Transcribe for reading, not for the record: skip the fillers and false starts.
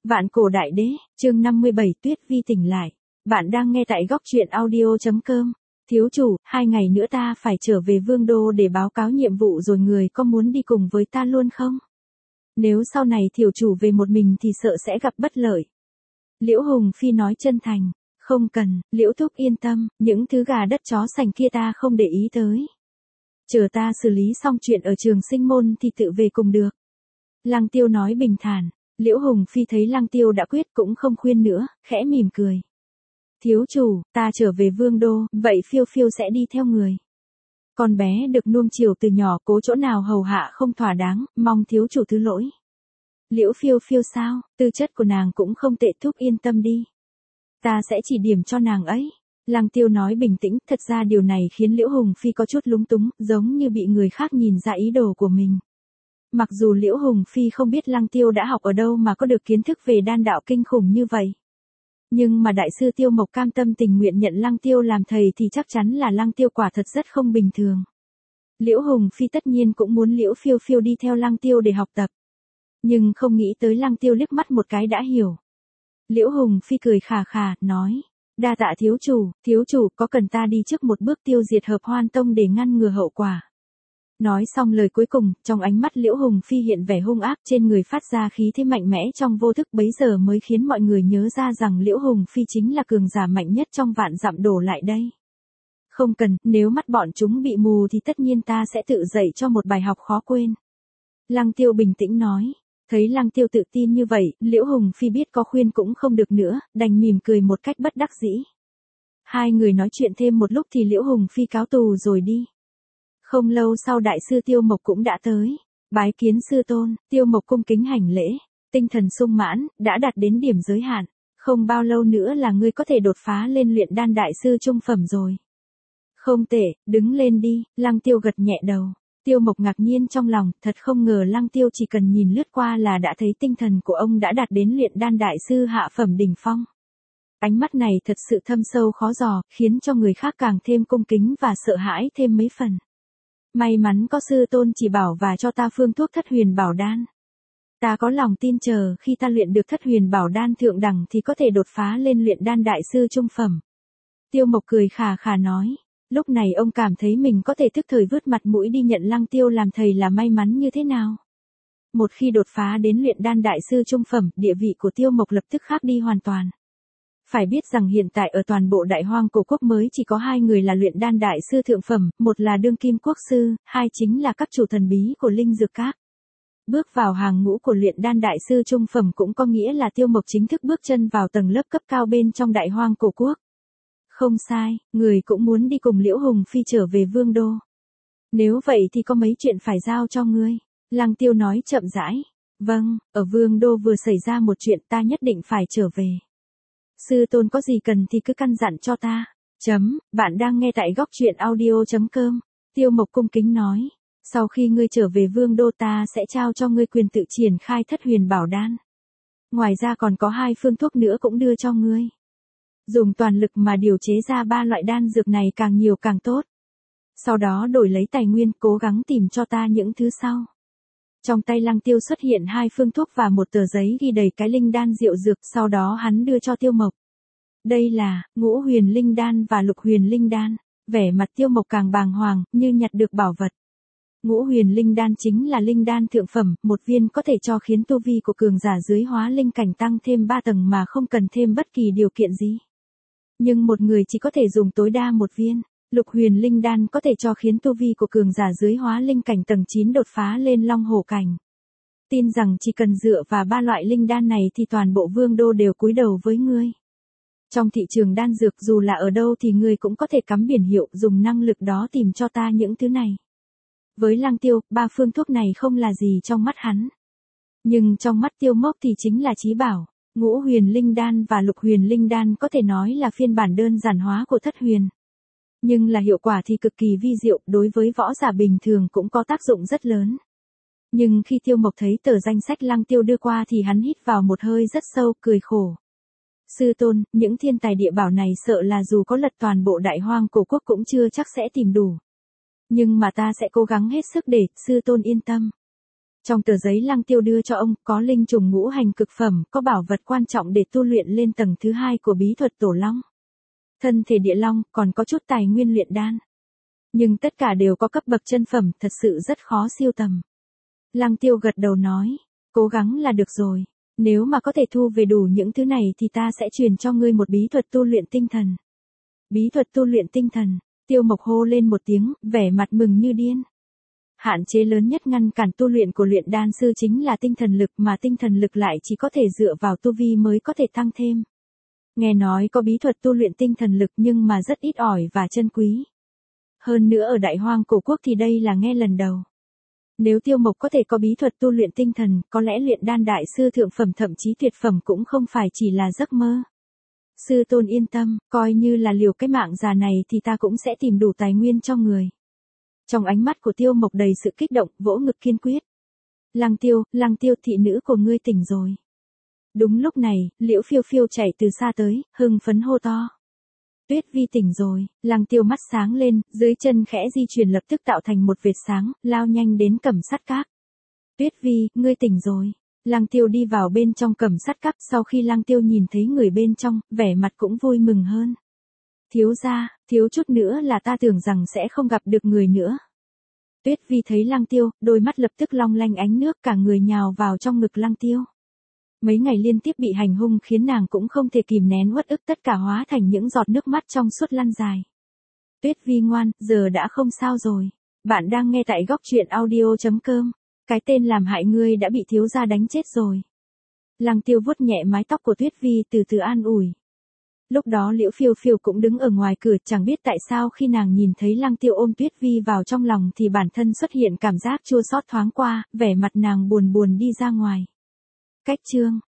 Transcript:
Vạn cổ đại đế, chương 57 Tuyết Vi tỉnh lại. Bạn đang nghe tại góc truyện audio.com. Thiếu chủ, 2 ngày nữa ta phải trở về Vương Đô để báo cáo nhiệm vụ rồi, người có muốn đi cùng với ta luôn không? Nếu sau này thiếu chủ về một mình thì sợ sẽ gặp bất lợi. Liễu Hùng Phi nói chân thành. Không cần, Liễu Thúc yên tâm, những thứ gà đất chó sành kia ta không để ý tới. Chờ ta xử lý xong chuyện ở Trường Sinh Môn thì tự về cùng được. Lăng Tiêu nói bình thản. Liễu Hùng Phi thấy Lăng Tiêu đã quyết cũng không khuyên nữa, khẽ mỉm cười. Thiếu chủ, ta trở về Vương Đô, vậy Phiêu Phiêu sẽ đi theo người. Con bé được nuông chiều từ nhỏ, cố chỗ nào hầu hạ không thỏa đáng, mong thiếu chủ thứ lỗi. Liễu Phiêu Phiêu sao, tư chất của nàng cũng không tệ, thúc yên tâm đi. Ta sẽ chỉ điểm cho nàng ấy. Lăng Tiêu nói bình tĩnh, thật ra điều này khiến Liễu Hùng Phi có chút lúng túng, giống như bị người khác nhìn ra ý đồ của mình. Mặc dù Liễu Hùng Phi không biết Lăng Tiêu đã học ở đâu mà có được kiến thức về đan đạo kinh khủng như vậy. Nhưng mà đại sư Tiêu Mộc cam tâm tình nguyện nhận Lăng Tiêu làm thầy thì chắc chắn là Lăng Tiêu quả thật rất không bình thường. Liễu Hùng Phi tất nhiên cũng muốn Liễu Phiêu Phiêu đi theo Lăng Tiêu để học tập. Nhưng không nghĩ tới Lăng Tiêu liếc mắt một cái đã hiểu. Liễu Hùng Phi cười khà khà, nói. Đa tạ thiếu chủ có cần ta đi trước một bước tiêu diệt Hợp Hoan Tông để ngăn ngừa hậu quả. Nói xong lời cuối cùng, trong ánh mắt Liễu Hùng Phi hiện vẻ hung ác, trên người phát ra khí thế mạnh mẽ trong vô thức, bấy giờ mới khiến mọi người nhớ ra rằng Liễu Hùng Phi chính là cường giả mạnh nhất trong vạn dặm đổ lại đây. Không cần, nếu mắt bọn chúng bị mù thì tất nhiên ta sẽ tự dạy cho một bài học khó quên. Lăng Tiêu bình tĩnh nói. Thấy Lăng Tiêu tự tin như vậy, Liễu Hùng Phi biết có khuyên cũng không được nữa, đành mỉm cười một cách bất đắc dĩ. Hai người nói chuyện thêm một lúc thì Liễu Hùng Phi cáo tù rồi đi. Không lâu sau đại sư Tiêu Mộc cũng đã tới. Bái kiến sư tôn, Tiêu Mộc cung kính hành lễ. Tinh thần sung mãn, đã đạt đến điểm giới hạn. Không bao lâu nữa là ngươi có thể đột phá lên luyện đan đại sư trung phẩm rồi. Không tệ, đứng lên đi, Lăng Tiêu gật nhẹ đầu. Tiêu Mộc ngạc nhiên trong lòng, thật không ngờ Lăng Tiêu chỉ cần nhìn lướt qua là đã thấy tinh thần của ông đã đạt đến luyện đan đại sư hạ phẩm đỉnh phong. Ánh mắt này thật sự thâm sâu khó dò, khiến cho người khác càng thêm cung kính và sợ hãi thêm mấy phần. May mắn có sư tôn chỉ bảo và cho ta phương thuốc Thất Huyền Bảo Đan. Ta có lòng tin chờ khi ta luyện được Thất Huyền Bảo Đan thượng đẳng thì có thể đột phá lên luyện đan đại sư trung phẩm. Tiêu Mộc cười khà khà nói. Lúc này ông cảm thấy mình có thể tức thời vứt mặt mũi đi nhận Lăng Tiêu làm thầy là may mắn như thế nào. Một khi đột phá đến luyện đan đại sư trung phẩm, địa vị của Tiêu Mộc lập tức khác đi hoàn toàn. Phải biết rằng hiện tại ở toàn bộ Đại Hoang Cổ Quốc mới chỉ có 2 người là luyện đan đại sư thượng phẩm, một là đương kim quốc sư, 2 chính là các chủ thần bí của linh dược các. Bước vào hàng ngũ của luyện đan đại sư trung phẩm cũng có nghĩa là Tiêu Mộc chính thức bước chân vào tầng lớp cấp cao bên trong Đại Hoang Cổ Quốc. Không sai, người cũng muốn đi cùng Liễu Hùng Phi trở về Vương Đô. Nếu vậy thì có mấy chuyện phải giao cho ngươi. Lăng Tiêu nói chậm rãi. Vâng, ở Vương Đô vừa xảy ra một chuyện, ta nhất định phải trở về. Sư tôn có gì cần thì cứ căn dặn cho ta. Bạn đang nghe tại góc truyện audio.com. Tiêu Mộc cung kính nói. Sau khi ngươi trở về Vương Đô ta sẽ trao cho ngươi quyền tự triển khai Thất Huyền Bảo Đan. Ngoài ra còn có 2 phương thuốc nữa cũng đưa cho ngươi. Dùng toàn lực mà điều chế ra 3 loại đan dược này càng nhiều càng tốt. Sau đó đổi lấy tài nguyên, cố gắng tìm cho ta những thứ sau. Trong tay Lăng Tiêu xuất hiện 2 phương thuốc và một tờ giấy ghi đầy cái linh đan diệu dược, sau đó hắn đưa cho Tiêu Mộc. Đây là Ngũ Huyền Linh Đan và Lục Huyền Linh Đan. Vẻ mặt Tiêu Mộc càng bàng hoàng, như nhặt được bảo vật. Ngũ Huyền Linh Đan chính là linh đan thượng phẩm, một viên có thể cho khiến tu vi của cường giả dưới hóa linh cảnh tăng thêm 3 tầng mà không cần thêm bất kỳ điều kiện gì. Nhưng một người chỉ có thể dùng tối đa một viên. Lục Huyền Linh Đan có thể cho khiến tu vi của cường giả dưới hóa linh cảnh tầng 9 đột phá lên long hổ cảnh. Tin rằng chỉ cần dựa vào 3 loại linh đan này thì toàn bộ Vương Đô đều cúi đầu với ngươi. Trong thị trường đan dược dù là ở đâu thì ngươi cũng có thể cắm biển hiệu dùng năng lực đó tìm cho ta những thứ này. Với Lăng Tiêu, 3 phương thuốc này không là gì trong mắt hắn. Nhưng trong mắt Tiêu Mộc thì chính là chí bảo. Ngũ Huyền Linh Đan và Lục Huyền Linh Đan có thể nói là phiên bản đơn giản hóa của Thất Huyền. Nhưng là hiệu quả thì cực kỳ vi diệu, đối với võ giả bình thường cũng có tác dụng rất lớn. Nhưng khi Tiêu Mộc thấy tờ danh sách Lăng Tiêu đưa qua thì hắn hít vào một hơi rất sâu, cười khổ. Sư tôn, những thiên tài địa bảo này sợ là dù có lật toàn bộ Đại Hoang Cổ Quốc cũng chưa chắc sẽ tìm đủ. Nhưng mà ta sẽ cố gắng hết sức để, sư tôn yên tâm. Trong tờ giấy Lăng Tiêu đưa cho ông có linh trùng ngũ hành cực phẩm, có bảo vật quan trọng để tu luyện lên tầng thứ 2 của bí thuật tổ long. Thân thể địa long, còn có chút tài nguyên luyện đan. Nhưng tất cả đều có cấp bậc chân phẩm, thật sự rất khó siêu tầm. Lăng Tiêu gật đầu nói, cố gắng là được rồi. Nếu mà có thể thu về đủ những thứ này thì ta sẽ truyền cho ngươi một bí thuật tu luyện tinh thần. Bí thuật tu luyện tinh thần, Tiêu Mộc hô lên một tiếng, vẻ mặt mừng như điên. Hạn chế lớn nhất ngăn cản tu luyện của luyện đan sư chính là tinh thần lực, mà tinh thần lực lại chỉ có thể dựa vào tu vi mới có thể tăng thêm. Nghe nói có bí thuật tu luyện tinh thần lực nhưng mà rất ít ỏi và chân quý. Hơn nữa ở Đại Hoang Cổ Quốc thì đây là nghe lần đầu. Nếu Tiêu Mộc có thể có bí thuật tu luyện tinh thần, có lẽ luyện đan đại sư thượng phẩm thậm chí tuyệt phẩm cũng không phải chỉ là giấc mơ. Sư tôn yên tâm, coi như là liều cái mạng già này thì ta cũng sẽ tìm đủ tài nguyên cho người. Trong ánh mắt của Tiêu Mộc đầy sự kích động, vỗ ngực kiên quyết. Lăng Tiêu, thị nữ của ngươi tỉnh rồi. Đúng lúc này, Liễu Phiêu Phiêu chạy từ xa tới, hưng phấn hô to. Tuyết Vi tỉnh rồi, Lăng Tiêu mắt sáng lên, dưới chân khẽ di chuyển lập tức tạo thành một vệt sáng, lao nhanh đến Cẩm Sắt Các. Tuyết Vi, ngươi tỉnh rồi. Lăng Tiêu đi vào bên trong Cẩm Sắt Các, sau khi Lăng Tiêu nhìn thấy người bên trong, vẻ mặt cũng vui mừng hơn. Thiếu gia, thiếu chút nữa là ta tưởng rằng sẽ không gặp được người nữa. Tuyết Vi thấy Lăng Tiêu, đôi mắt lập tức long lanh ánh nước, cả người nhào vào trong ngực Lăng Tiêu. Mấy ngày liên tiếp bị hành hung khiến nàng cũng không thể kìm nén uất ức, tất cả hóa thành những giọt nước mắt trong suốt lăn dài. Tuyết Vi ngoan, giờ đã không sao rồi. Bạn đang nghe tại góc truyện audio.com. Cái tên làm hại ngươi đã bị thiếu gia đánh chết rồi. Lăng Tiêu vuốt nhẹ mái tóc của Tuyết Vi, từ từ an ủi. Lúc đó Liễu Phiêu Phiêu cũng đứng ở ngoài cửa, chẳng biết tại sao khi nàng nhìn thấy Lăng Tiêu ôm Tuyết Vi vào trong lòng thì bản thân xuất hiện cảm giác chua xót thoáng qua, vẻ mặt nàng buồn buồn đi ra ngoài. Cách chương